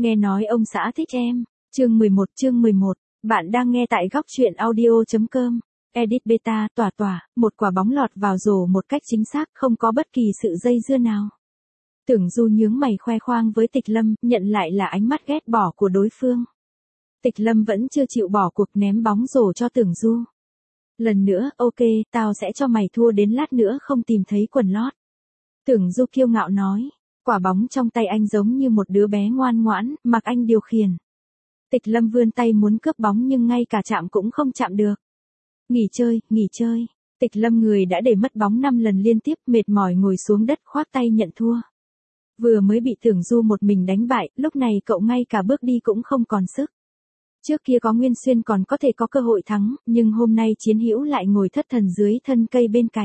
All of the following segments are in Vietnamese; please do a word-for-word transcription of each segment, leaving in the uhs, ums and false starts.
Nghe nói ông xã thích em. Chương mười một, chương mười một. Bạn đang nghe tại góc truyện audio chấm com. Edit beta, tỏa tỏa, một quả bóng lọt vào rổ một cách chính xác, không có bất kỳ sự dây dưa nào. Tưởng Du nhướng mày khoe khoang với Tịch Lâm, nhận lại là ánh mắt ghét bỏ của đối phương. Tịch Lâm vẫn chưa chịu bỏ cuộc, ném bóng rổ cho Tưởng Du. Lần nữa, ok, tao sẽ cho mày thua đến lát nữa không tìm thấy quần lót. Tưởng Du kiêu ngạo nói. Quả bóng trong tay anh giống như một đứa bé ngoan ngoãn, mặc anh điều khiển. Tịch Lâm vươn tay muốn cướp bóng nhưng ngay cả chạm cũng không chạm được. Nghỉ chơi, nghỉ chơi. Tịch Lâm người đã để mất bóng năm lần liên tiếp, mệt mỏi ngồi xuống đất khoác tay nhận thua. Vừa mới bị Tưởng Du một mình đánh bại, lúc này cậu ngay cả bước đi cũng không còn sức. Trước kia có Nguyên Xuyên còn có thể có cơ hội thắng, nhưng hôm nay Chiến Hữu lại ngồi thất thần dưới thân cây bên cạnh.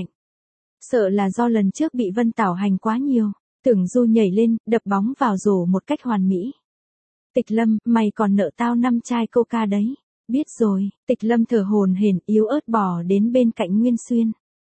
Sợ là do lần trước bị Vân Tảo hành quá nhiều. Tưởng Du nhảy lên, đập bóng vào rổ một cách hoàn mỹ. Tịch Lâm, mày còn nợ tao năm chai coca đấy. Biết rồi. Tịch Lâm thở hổn hển, yếu ớt bỏ đến bên cạnh Nguyên Xuyên.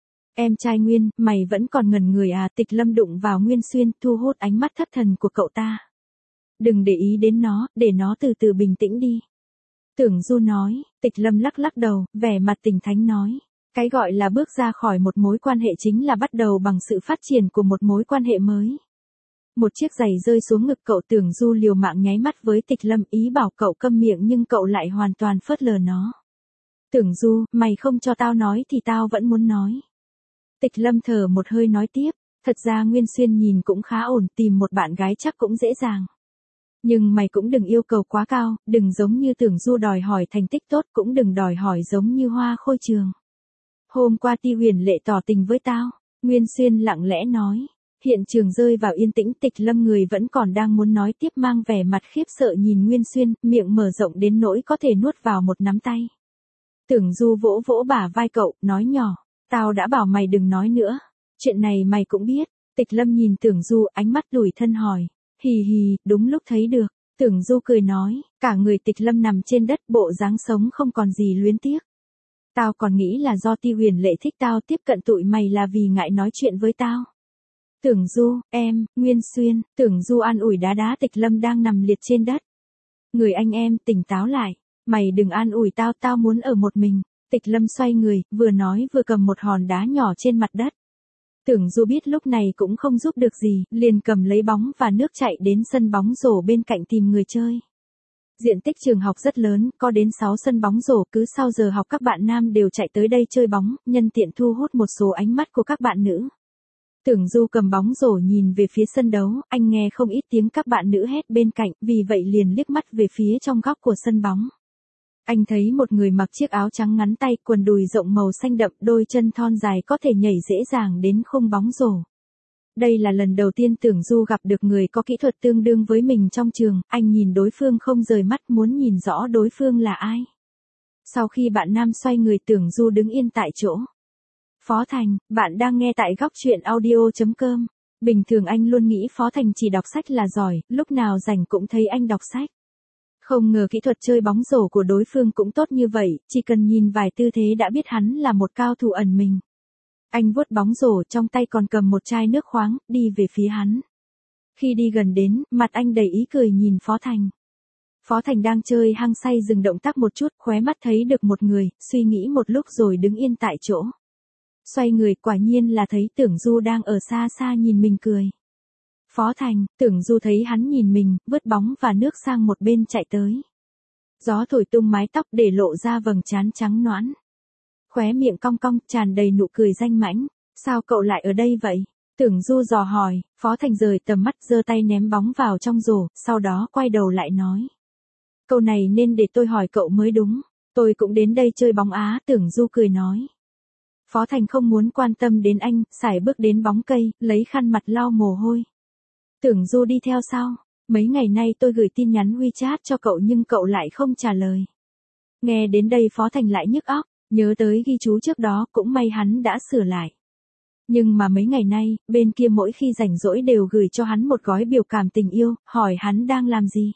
Em trai Nguyên, mày vẫn còn ngẩn người à? Tịch Lâm đụng vào Nguyên Xuyên, thu hút ánh mắt thất thần của cậu ta. Đừng để ý đến nó, để nó từ từ bình tĩnh đi. Tưởng Du nói. Tịch Lâm lắc lắc đầu, vẻ mặt tỉnh thánh nói. Cái gọi là bước ra khỏi một mối quan hệ chính là bắt đầu bằng sự phát triển của một mối quan hệ mới. Một chiếc giày rơi xuống ngực cậu. Tưởng Du liều mạng nháy mắt với Tịch Lâm, ý bảo cậu câm miệng nhưng cậu lại hoàn toàn phớt lờ nó. Tưởng Du, mày không cho tao nói thì tao vẫn muốn nói. Tịch Lâm thở một hơi nói tiếp, thật ra Nguyên Xuyên nhìn cũng khá ổn, tìm một bạn gái chắc cũng dễ dàng. Nhưng mày cũng đừng yêu cầu quá cao, đừng giống như Tưởng Du đòi hỏi thành tích tốt, cũng đừng đòi hỏi giống như Hoa Khôi Trường. Hôm qua Ti Huyền Lệ tỏ tình với tao, Nguyên Xuyên lặng lẽ nói. Hiện trường rơi vào yên tĩnh. Tịch Lâm người vẫn còn đang muốn nói tiếp, mang vẻ mặt khiếp sợ nhìn Nguyên Xuyên, miệng mở rộng đến nỗi có thể nuốt vào một nắm tay. Tưởng Du vỗ vỗ bả vai cậu, nói nhỏ, tao đã bảo mày đừng nói nữa, chuyện này mày cũng biết. Tịch Lâm nhìn Tưởng Du, ánh mắt tủi thân hỏi, hì hì, đúng lúc thấy được. Tưởng Du cười nói, cả người Tịch Lâm nằm trên đất, bộ dáng sống không còn gì luyến tiếc. Tao còn nghĩ là do Ti Huyền Lệ thích tao tiếp cận tụi mày là vì ngại nói chuyện với tao. Tưởng Du, em, Nguyên Xuyên. Tưởng Du an ủi đá đá Tịch Lâm đang nằm liệt trên đất. Người anh em, tỉnh táo lại. Mày đừng an ủi tao, tao muốn ở một mình. Tịch Lâm xoay người, vừa nói vừa cầm một hòn đá nhỏ trên mặt đất. Tưởng Du biết lúc này cũng không giúp được gì, liền cầm lấy bóng và nước chạy đến sân bóng rổ bên cạnh tìm người chơi. Diện tích trường học rất lớn, có đến sáu sân bóng rổ, cứ sau giờ học các bạn nam đều chạy tới đây chơi bóng, nhân tiện thu hút một số ánh mắt của các bạn nữ. Tưởng Du cầm bóng rổ nhìn về phía sân đấu, anh nghe không ít tiếng các bạn nữ hét bên cạnh, vì vậy liền liếc mắt về phía trong góc của sân bóng. Anh thấy một người mặc chiếc áo trắng ngắn tay, quần đùi rộng màu xanh đậm, đôi chân thon dài có thể nhảy dễ dàng đến khung bóng rổ. Đây là lần đầu tiên Tưởng Du gặp được người có kỹ thuật tương đương với mình trong trường, anh nhìn đối phương không rời mắt, muốn nhìn rõ đối phương là ai. Sau khi bạn nam xoay người, Tưởng Du đứng yên tại chỗ. Phó Thành, bạn đang nghe tại góc truyện audio chấm com. Bình thường anh luôn nghĩ Phó Thành chỉ đọc sách là giỏi, lúc nào rảnh cũng thấy anh đọc sách. Không ngờ kỹ thuật chơi bóng rổ của đối phương cũng tốt như vậy, chỉ cần nhìn vài tư thế đã biết hắn là một cao thủ ẩn mình. Anh vuốt bóng rổ, trong tay còn cầm một chai nước khoáng, đi về phía hắn. Khi đi gần đến, mặt anh đầy ý cười nhìn Phó Thành. Phó Thành đang chơi hăng say dừng động tác một chút, khóe mắt thấy được một người, suy nghĩ một lúc rồi đứng yên tại chỗ. Xoay người, quả nhiên là thấy Tưởng Du đang ở xa xa nhìn mình cười. Phó Thành, Tưởng Du thấy hắn nhìn mình, vứt bóng và nước sang một bên chạy tới. Gió thổi tung mái tóc để lộ ra vầng trán trắng nõn. Khóe miệng cong cong, tràn đầy nụ cười danh mãnh. Sao cậu lại ở đây vậy? Tưởng Du dò hỏi. Phó Thành rời tầm mắt, giơ tay ném bóng vào trong rổ, sau đó quay đầu lại nói. Câu này nên để tôi hỏi cậu mới đúng. Tôi cũng đến đây chơi bóng á. Tưởng Du cười nói. Phó Thành không muốn quan tâm đến anh, sải bước đến bóng cây, lấy khăn mặt lau mồ hôi. Tưởng Du đi theo sau. Mấy ngày nay tôi gửi tin nhắn WeChat cho cậu nhưng cậu lại không trả lời. Nghe đến đây Phó Thành lại nhức óc, nhớ tới ghi chú trước đó, cũng may hắn đã sửa lại. Nhưng mà mấy ngày nay, bên kia mỗi khi rảnh rỗi đều gửi cho hắn một gói biểu cảm tình yêu, hỏi hắn đang làm gì.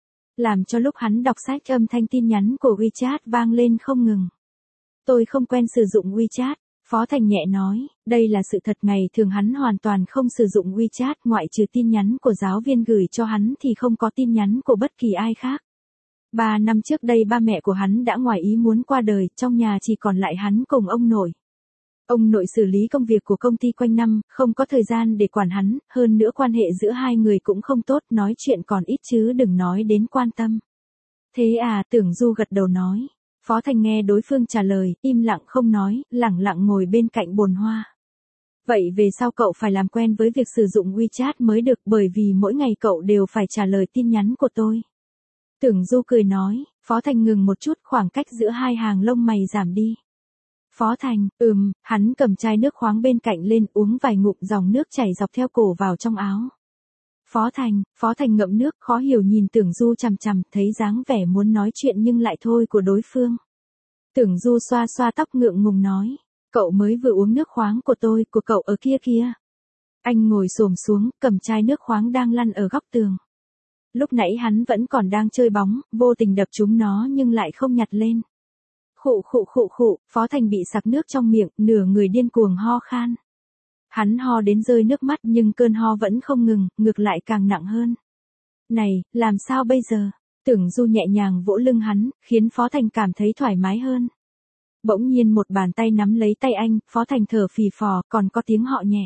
Làm cho lúc hắn đọc sách âm thanh tin nhắn của WeChat vang lên không ngừng. Tôi không quen sử dụng WeChat. Phó Thành nhẹ nói, đây là sự thật, ngày thường hắn hoàn toàn không sử dụng WeChat, ngoại trừ tin nhắn của giáo viên gửi cho hắn thì không có tin nhắn của bất kỳ ai khác. Ba năm trước đây ba mẹ của hắn đã ngoài ý muốn qua đời, trong nhà chỉ còn lại hắn cùng ông nội. Ông nội xử lý công việc của công ty quanh năm, không có thời gian để quản hắn, hơn nữa quan hệ giữa hai người cũng không tốt, nói chuyện còn ít chứ đừng nói đến quan tâm. Thế à, Tưởng Du gật đầu nói. Phó Thành nghe đối phương trả lời, im lặng không nói, lẳng lặng ngồi bên cạnh bồn hoa. Vậy về sau cậu phải làm quen với việc sử dụng WeChat mới được, bởi vì mỗi ngày cậu đều phải trả lời tin nhắn của tôi. Tưởng Du cười nói. Phó Thành ngừng một chút, khoảng cách giữa hai hàng lông mày giảm đi. Phó Thành, ừm, hắn cầm chai nước khoáng bên cạnh lên, uống vài ngụm, dòng nước chảy dọc theo cổ vào trong áo. Phó Thành, Phó Thành ngậm nước, khó hiểu nhìn Tưởng Du chằm chằm, thấy dáng vẻ muốn nói chuyện nhưng lại thôi của đối phương. Tưởng Du xoa xoa tóc ngượng ngùng nói, cậu mới vừa uống nước khoáng của tôi, của cậu ở kia kia. Anh ngồi xổm xuống, cầm chai nước khoáng đang lăn ở góc tường. Lúc nãy hắn vẫn còn đang chơi bóng, vô tình đập trúng nó nhưng lại không nhặt lên. Khụ khụ khụ khụ, Phó Thành bị sặc nước trong miệng, nửa người điên cuồng ho khan. Hắn ho đến rơi nước mắt nhưng cơn ho vẫn không ngừng, ngược lại càng nặng hơn. Này, làm sao bây giờ? Tưởng Du nhẹ nhàng vỗ lưng hắn, khiến Phó Thành cảm thấy thoải mái hơn. Bỗng nhiên một bàn tay nắm lấy tay anh, Phó Thành thở phì phò, còn có tiếng họ nhẹ.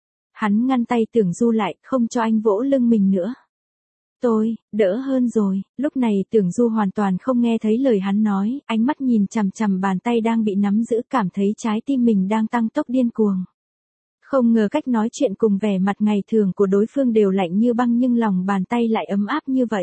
Hắn ngăn tay Tưởng Du lại, không cho anh vỗ lưng mình nữa. Tôi, đỡ hơn rồi, lúc này Tưởng Du hoàn toàn không nghe thấy lời hắn nói, ánh mắt nhìn chằm chằm bàn tay đang bị nắm giữ, cảm thấy trái tim mình đang tăng tốc điên cuồng. Không ngờ cách nói chuyện cùng vẻ mặt ngày thường của đối phương đều lạnh như băng nhưng lòng bàn tay lại ấm áp như vậy.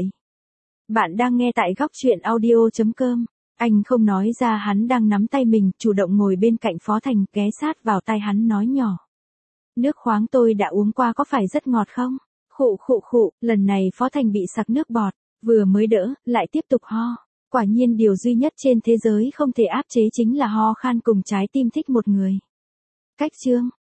Bạn đang nghe tại góc truyện audio chấm com. Anh không nói ra hắn đang nắm tay mình, chủ động ngồi bên cạnh Phó Thành, ghé sát vào tai hắn nói nhỏ. Nước khoáng tôi đã uống qua có phải rất ngọt không? Khụ khụ khụ, lần này Phó Thành bị sặc nước bọt, vừa mới đỡ, lại tiếp tục ho. Quả nhiên điều duy nhất trên thế giới không thể áp chế chính là ho khan cùng trái tim thích một người. Cách chương